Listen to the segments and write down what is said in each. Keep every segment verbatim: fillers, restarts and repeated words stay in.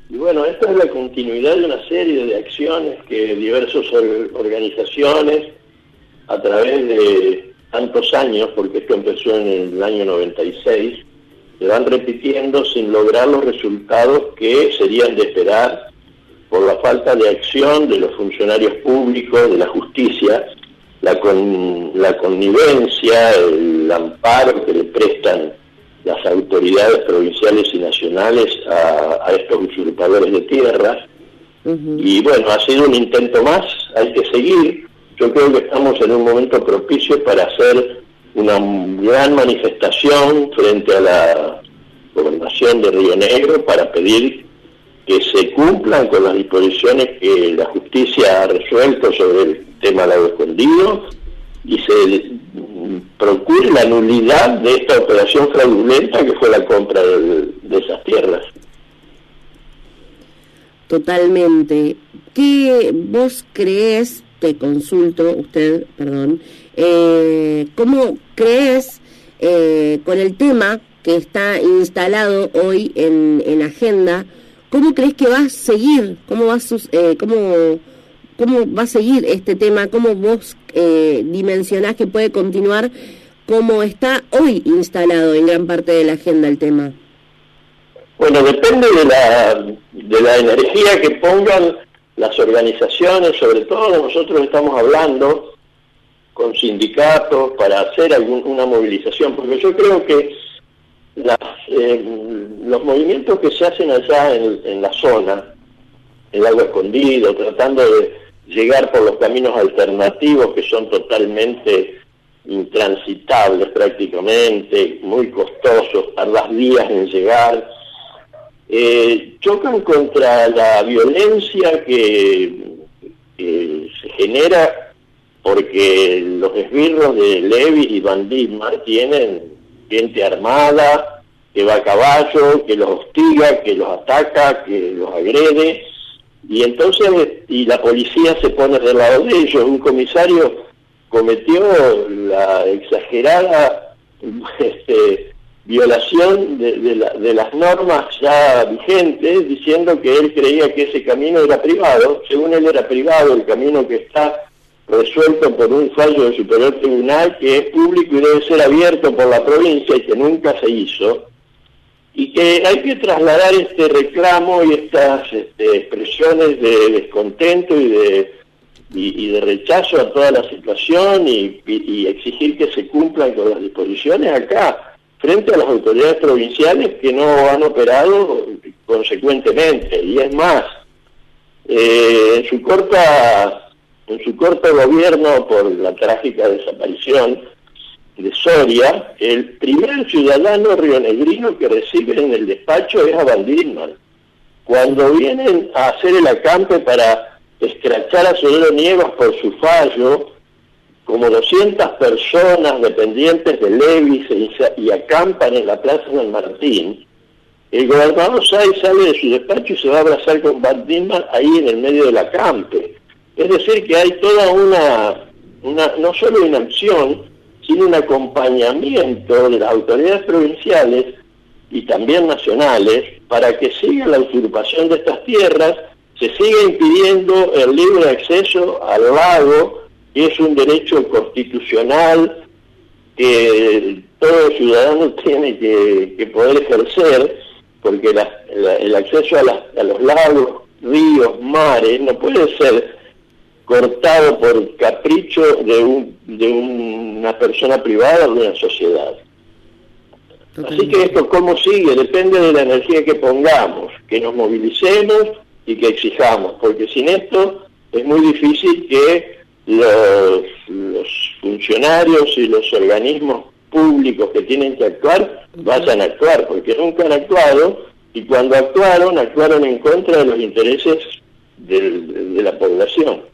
Y bueno, esta es la continuidad de una serie de acciones que diversas organizaciones, a través de tantos años, porque esto empezó en el año noventa y seis, se van repitiendo sin lograr los resultados que serían de esperar por la falta de acción de los funcionarios públicos, de la justicia, la, con, la connivencia, el amparo que le prestan las autoridades provinciales y nacionales a, a estos usurpadores de tierras. Uh-huh. Y bueno, ha sido un intento más, hay que seguir. Yo creo que estamos en un momento propicio para hacer una gran manifestación frente a la gobernación de Río Negro para pedir que se cumplan con las disposiciones que la justicia ha resuelto sobre el tema Lago Escondido y se procure la nulidad de esta operación fraudulenta que fue la compra de, de esas tierras. Totalmente. ¿Qué vos crees, te consulto, usted, perdón, eh, cómo crees eh, con el tema que está instalado hoy en, en agenda, cómo crees que va a seguir, cómo va a, sus, eh, cómo, cómo va a seguir este tema, cómo vos eh, dimensionás que puede continuar como está hoy instalado en gran parte de la agenda el tema? Bueno, depende de la, de la energía que pongan las organizaciones, sobre todo nosotros estamos hablando con sindicatos para hacer algún, una movilización, porque yo creo que las, eh, los movimientos que se hacen allá en, en la zona, el Lago Escondido, tratando de llegar por los caminos alternativos que son totalmente intransitables prácticamente, muy costosos, tardas días en llegar, eh, chocan contra la violencia que, que se genera porque los esbirros de Levis y Van Ditmar tienen gente armada, que va a caballo, que los hostiga, que los ataca, que los agrede, y entonces y la policía se pone del lado de ellos. Un comisario cometió la exagerada este, violación de, de, la, de las normas ya vigentes, diciendo que él creía que ese camino era privado. Según él era privado, el camino que está resuelto por un fallo del Superior Tribunal, que es público y debe ser abierto por la provincia y que nunca se hizo, y que hay que trasladar este reclamo y estas este, expresiones de descontento y de, y, y de rechazo a toda la situación y, y, y exigir que se cumplan con las disposiciones acá, frente a las autoridades provinciales que no han operado consecuentemente. Y es más, eh, en su corta... En su corto gobierno, por la trágica desaparición de Soria, el primer ciudadano rionegrino que recibe en el despacho es a Van Ditmar. Cuando vienen a hacer el acampe para escrachar a Sodero Nievas por su fallo, como doscientas personas dependientes de Levis y acampan en la Plaza San Martín, el gobernador Sáenz sale de su despacho y se va a abrazar con Van Ditmar ahí en el medio del acampe. Es decir, que hay toda una, una, no solo una acción, sino un acompañamiento de las autoridades provinciales y también nacionales para que siga la usurpación de estas tierras, se siga impidiendo el libre acceso al lago, que es un derecho constitucional que todo ciudadano tiene que, que poder ejercer, porque la, la, el acceso a, las, a los lagos, ríos, mares, no puede ser cortado por capricho de, un, de una persona privada o de una sociedad. Así que esto cómo sigue, depende de la energía que pongamos, que nos movilicemos y que exijamos, porque sin esto es muy difícil que los, los funcionarios y los organismos públicos que tienen que actuar vayan a actuar, porque nunca han actuado, y cuando actuaron, actuaron en contra de los intereses de, de, de la población.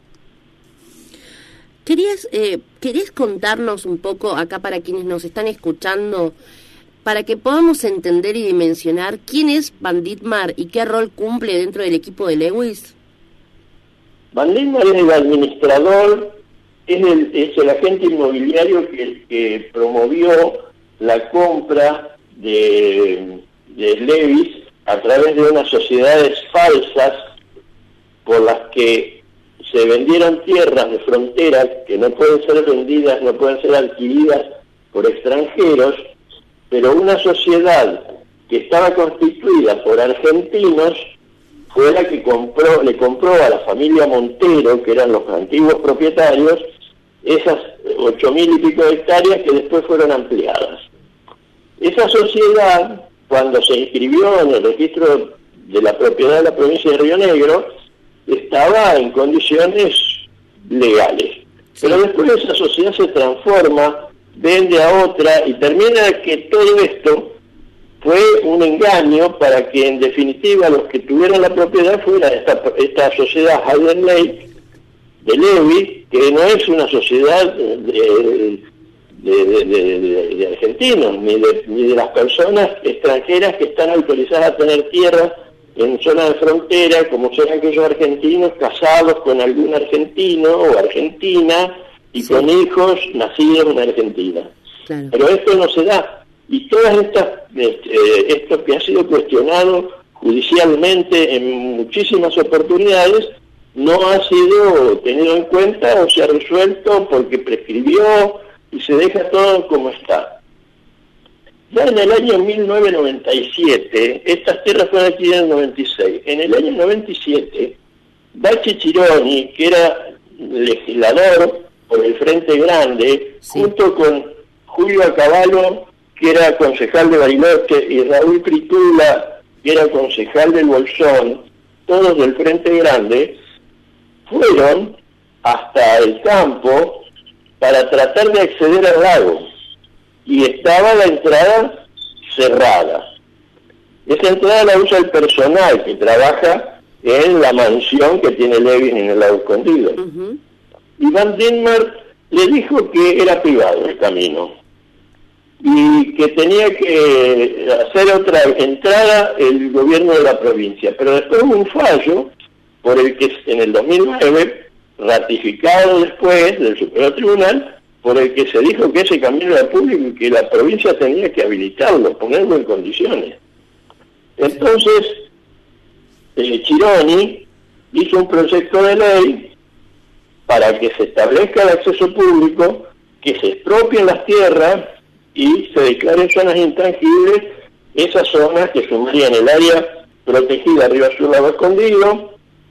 ¿Querías, eh, ¿Querías contarnos un poco acá para quienes nos están escuchando, para que podamos entender y dimensionar quién es Van Ditmar y qué rol cumple dentro del equipo de Lewis? Van Ditmar es el administrador, es el, es el agente inmobiliario que, que promovió la compra de, de Levis a través de unas sociedades falsas por las que se vendieron tierras de frontera que no pueden ser vendidas, no pueden ser adquiridas por extranjeros, pero una sociedad que estaba constituida por argentinos fue la que compró, le compró a la familia Montero, que eran los antiguos propietarios, esas ocho mil y pico de hectáreas que después fueron ampliadas. Esa sociedad, cuando se inscribió en el registro de la propiedad de la provincia de Río Negro, estaba en condiciones legales. Pero después esa sociedad se transforma, vende a otra y termina que todo esto fue un engaño para que en definitiva los que tuvieran la propiedad fuera esta, esta sociedad Hayden Lake de Levi, que no es una sociedad de, de, de, de, de, de argentinos, ni de, ni de las personas extranjeras que están autorizadas a tener tierras en zona de frontera, como son aquellos argentinos casados con algún argentino o argentina y sí, con hijos nacidos en Argentina. Claro. Pero esto no se da. Y todas estas, eh, esto que ha sido cuestionado judicialmente en muchísimas oportunidades, no ha sido tenido en cuenta o se ha resuelto porque prescribió y se deja todo como está. Ya en el año mil novecientos noventa y siete, estas tierras fueron adquiridas en el noventa y seis. En el año noventa y siete, Bache Chironi, que era legislador por el Frente Grande, sí, junto con Julio Acabalo, que era concejal de Bariloche, y Raúl Critula, que era concejal del Bolsón, todos del Frente Grande, fueron hasta el campo para tratar de acceder al lago. Y estaba la entrada cerrada. Esa entrada la usa el personal que trabaja en la mansión que tiene Levin en el lago escondido. Uh-huh. Y Van Denmark le dijo que era privado el camino y que tenía que hacer otra entrada el gobierno de la provincia. Pero después hubo un fallo por el que en el dos mil nueve, ratificado después del Superior Tribunal, por el que se dijo que ese camino era público y que la provincia tenía que habilitarlo, ponerlo en condiciones. Entonces, eh, Chironi hizo un proyecto de ley para que se establezca el acceso público, que se expropien las tierras y se declaren zonas intangibles, esas zonas que sumarían el área protegida Río Azul Lago Escondido,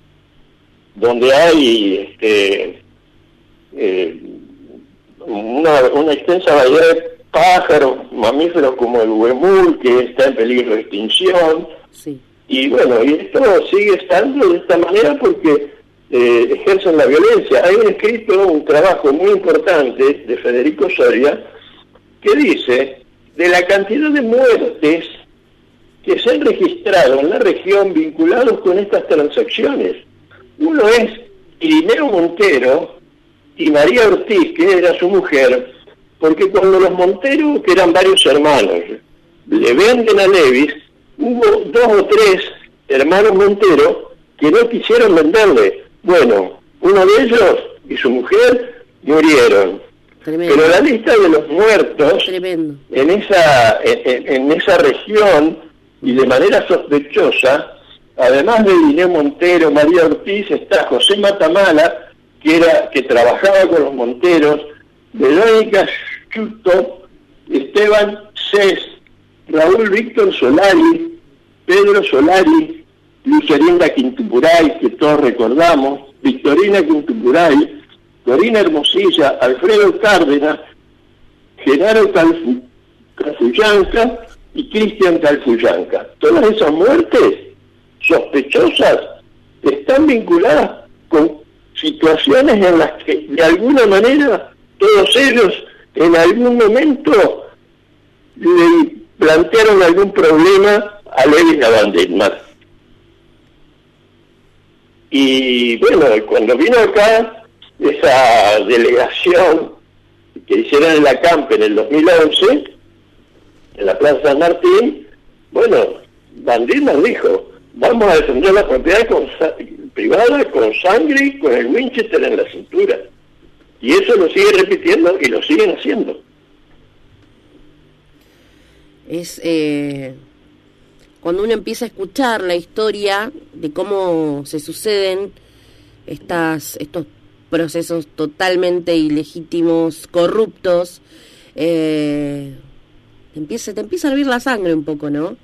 donde hay este, eh, una, una extensa variedad de pájaros, mamíferos como el huemul, que está en peligro de extinción. Sí. Y bueno, y esto sigue estando de esta manera porque eh, ejercen la violencia. Hay un escrito, un trabajo muy importante de Federico Soria, que dice, de la cantidad de muertes que se han registrado en la región vinculados con estas transacciones. Uno es Irineo Montero y María Ortiz, que era su mujer, porque cuando los Montero, que eran varios hermanos, le venden a Levis, hubo dos o tres hermanos Montero que no quisieron venderle. Bueno, uno de ellos y su mujer murieron. Tremendo. Pero la lista de los muertos Tremendo. en esa en, en esa región y de manera sospechosa, además de Irineo Montero, María Ortiz, está José Matamala, que era que trabajaba con los Monteros, Verónica Chuto, Esteban Cés, Raúl Víctor Solari, Pedro Solari, Lucerinda Quintupuray, que todos recordamos, Victorina Quintupuray, Corina Hermosilla, Alfredo Cárdenas, Genaro Calfu, Calfuyanca y Cristian Calfuyanca. Todas esas muertes sospechosas están vinculadas con situaciones en las que de alguna manera todos ellos en algún momento le plantearon algún problema a Levin a Van Denmark. Y bueno, cuando vino acá esa delegación que hicieron en la CAMP en el dos mil once, en la Plaza San Martín, bueno, Van Denmark dijo, vamos a defender la propiedad con, privada con sangre y con el Winchester en la cintura. Y eso lo sigue repitiendo y lo siguen haciendo. Es eh, cuando uno empieza a escuchar la historia de cómo se suceden estas estos procesos totalmente ilegítimos, corruptos, eh, te empieza, te empieza a hervir la sangre un poco, ¿no?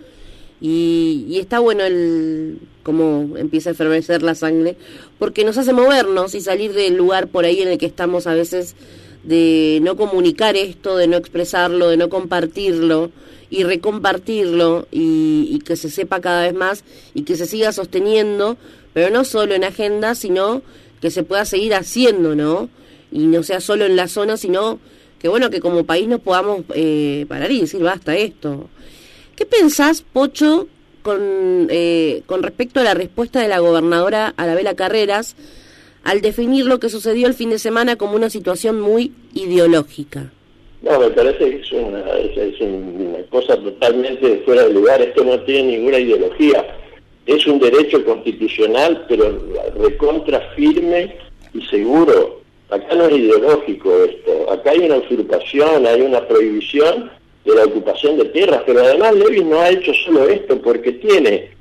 Y, y está bueno el cómo empieza a efervecer la sangre, porque nos hace movernos y salir del lugar por ahí en el que estamos a veces, de no comunicar esto, de no expresarlo, de no compartirlo y recompartirlo, y, y que se sepa cada vez más y que se siga sosteniendo, pero no solo en agenda, sino que se pueda seguir haciendo, ¿no? Y no sea solo en la zona, sino que bueno, que como país nos podamos eh, parar y decir basta esto. ¿Qué pensás, Pocho, con eh, con respecto a la respuesta de la gobernadora Arabela Carreras al definir lo que sucedió el fin de semana como una situación muy ideológica? No, me parece que es una, es, es una cosa totalmente fuera de lugar. Esto no tiene ninguna ideología. Es un derecho constitucional, pero recontra firme y seguro. Acá no es ideológico esto. Acá hay una usurpación, hay una prohibición de la ocupación de tierras, pero además Levis no ha hecho solo esto, porque tiene,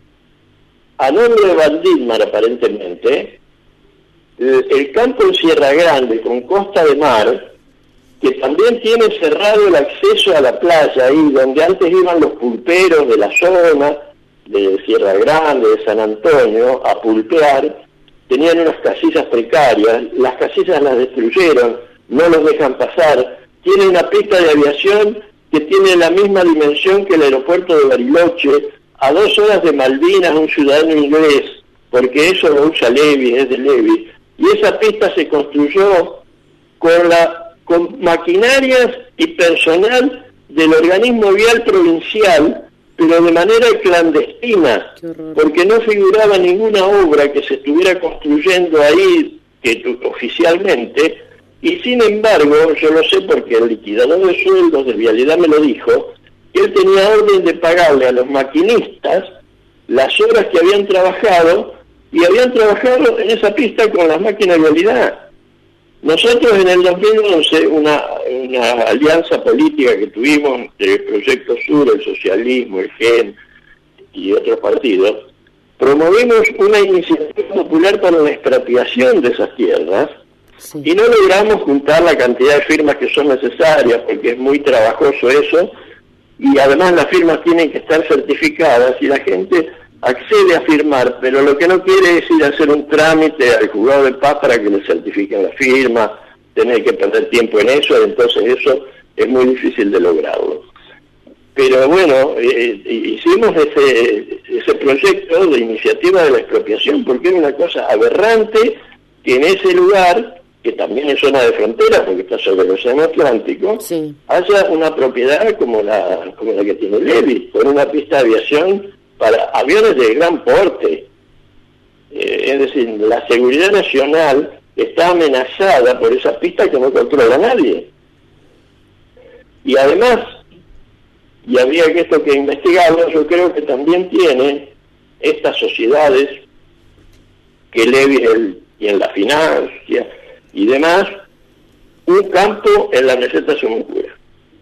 a nombre de Valdímar aparentemente, el, el campo en Sierra Grande con costa de mar, que también tiene cerrado el acceso a la playa, ahí donde antes iban los pulperos de la zona, de Sierra Grande, de San Antonio, a pulpear. Tenían unas casillas precarias, las casillas las destruyeron, no los dejan pasar. Tiene una pista de aviación que tiene la misma dimensión que el aeropuerto de Bariloche, a dos horas de Malvinas, un ciudadano inglés, porque eso lo usa Levis, es de Levis. Y esa pista se construyó con la con maquinarias y personal del organismo vial provincial, pero de manera clandestina, porque no figuraba ninguna obra que se estuviera construyendo ahí que, oficialmente, y sin embargo, yo lo sé porque el liquidador de sueldos de Vialidad me lo dijo, que él tenía orden de pagarle a los maquinistas las horas que habían trabajado, y habían trabajado en esa pista con las máquinas de Vialidad. Nosotros en el dos mil once, una, una alianza política que tuvimos entre el Proyecto Sur, el socialismo, el G E N y otros partidos, promovimos una iniciativa popular para la expropiación de esas tierras, sí, y no logramos juntar la cantidad de firmas que son necesarias, porque es muy trabajoso eso, y además las firmas tienen que estar certificadas y la gente accede a firmar, pero lo que no quiere es ir a hacer un trámite al juzgado de paz para que le certifiquen la firma, tener que perder tiempo en eso, entonces eso es muy difícil de lograrlo. Pero bueno, eh, hicimos ese, ese proyecto de iniciativa de la expropiación, porque era una cosa aberrante que en ese lugar, que también es zona de frontera, porque está sobre el Océano Atlántico, sí, haya una propiedad como la, como la que tiene Levis, con una pista de aviación para aviones de gran porte. Eh, es decir, la seguridad nacional está amenazada por esa pista que no controla nadie. Y además, y habría que esto que investigarlo, yo creo que también tiene estas sociedades que Levis y en la financia y demás, un campo en la meseta Somoncura.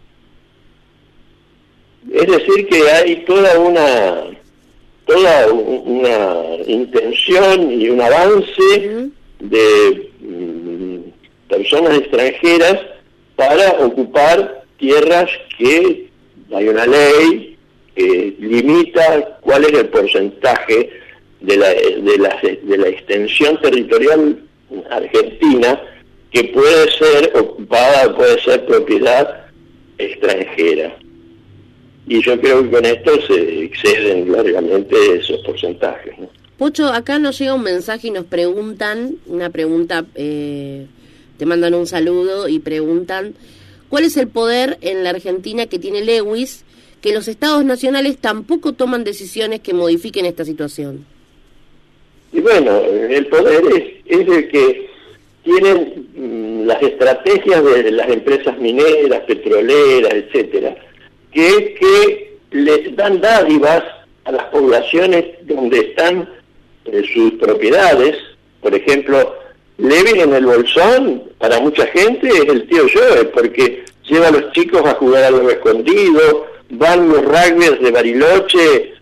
Es decir, que hay toda una toda una intención y un avance de mm, personas extranjeras para ocupar tierras que hay una ley que limita cuál es el porcentaje de la, de la, de la extensión territorial argentina que puede ser ocupada, puede ser propiedad extranjera. Y yo creo que con esto se exceden largamente esos porcentajes, ¿no? Pocho, acá nos llega un mensaje y nos preguntan, una pregunta, eh, te mandan un saludo y preguntan, ¿cuál es el poder en la Argentina que tiene Lewis, que los estados nacionales tampoco toman decisiones que modifiquen esta situación? Y bueno, el poder es, es el que tienen mmm, las estrategias de las empresas mineras, petroleras, etcétera, que es que les dan dádivas a las poblaciones donde están eh, sus propiedades. Por ejemplo, Levis en el Bolsón, para mucha gente es el tío Joe, porque lleva a los chicos a jugar a los escondidos, van los rugbyers de Bariloche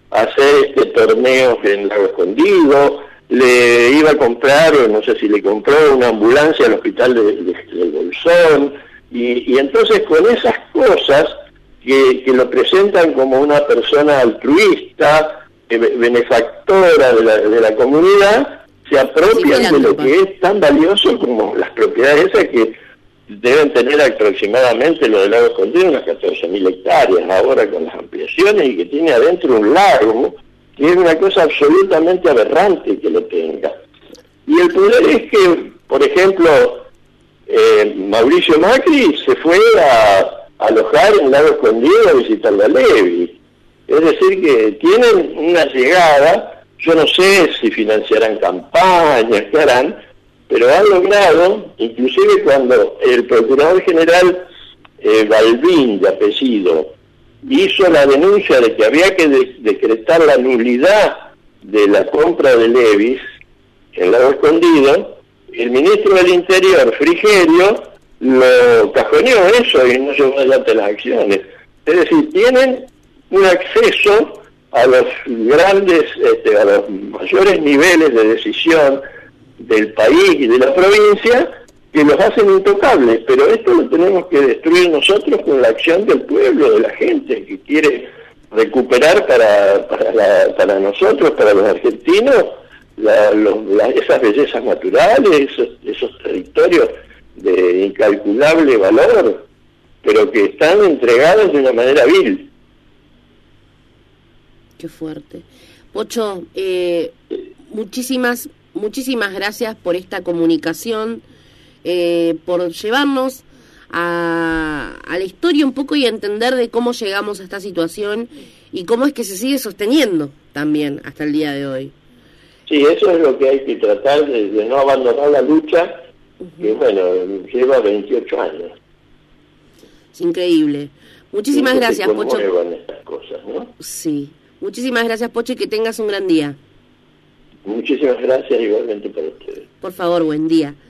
hacer este torneo en Lago Escondido, le iba a comprar, o no sé si le compró, una ambulancia al hospital de, de, de Bolsón, y, y entonces con esas cosas que, que lo presentan como una persona altruista, eh, benefactora de la, de la comunidad, se apropian sí, de lo que es tan valioso como las propiedades esas que deben tener aproximadamente lo del Lago Escondido, unas catorce mil hectáreas ahora con las ampliaciones, y que tiene adentro un lago, que es una cosa absolutamente aberrante que lo tenga. Y el poder es que, por ejemplo, eh, Mauricio Macri se fue a, a alojar en Lago Escondido a visitar la Levi. Es decir, que tienen una llegada, yo no sé si financiarán campañas, qué harán, pero han logrado, inclusive cuando el Procurador General eh, Balbín, de apellido, hizo la denuncia de que había que de- decretar la nulidad de la compra de Levis en Lago Escondido, el ministro del Interior, Frigerio, lo cajoneó eso y no llevó adelante las acciones. Es decir, tienen un acceso a los grandes, este, a los mayores niveles de decisión del país y de la provincia, que los hacen intocables, pero esto lo tenemos que destruir nosotros con la acción del pueblo, de la gente que quiere recuperar para para, la, para nosotros, para los argentinos, la, los, la, esas bellezas naturales, esos, esos territorios de incalculable valor, pero que están entregados de una manera vil. Qué fuerte. Pocho, eh, muchísimas, muchísimas gracias por esta comunicación, eh, por llevarnos a, a la historia un poco y a entender de cómo llegamos a esta situación y cómo es que se sigue sosteniendo también hasta el día de hoy. Sí, eso es lo que hay que tratar de, de no abandonar la lucha, uh-huh. que bueno, lleva veintiocho años. Es increíble. Muchísimas sí, gracias, Pocho. Estas cosas, ¿no? Sí. Muchísimas gracias, Pocho, y que tengas un gran día. Muchísimas gracias igualmente para ustedes. Por favor, buen día.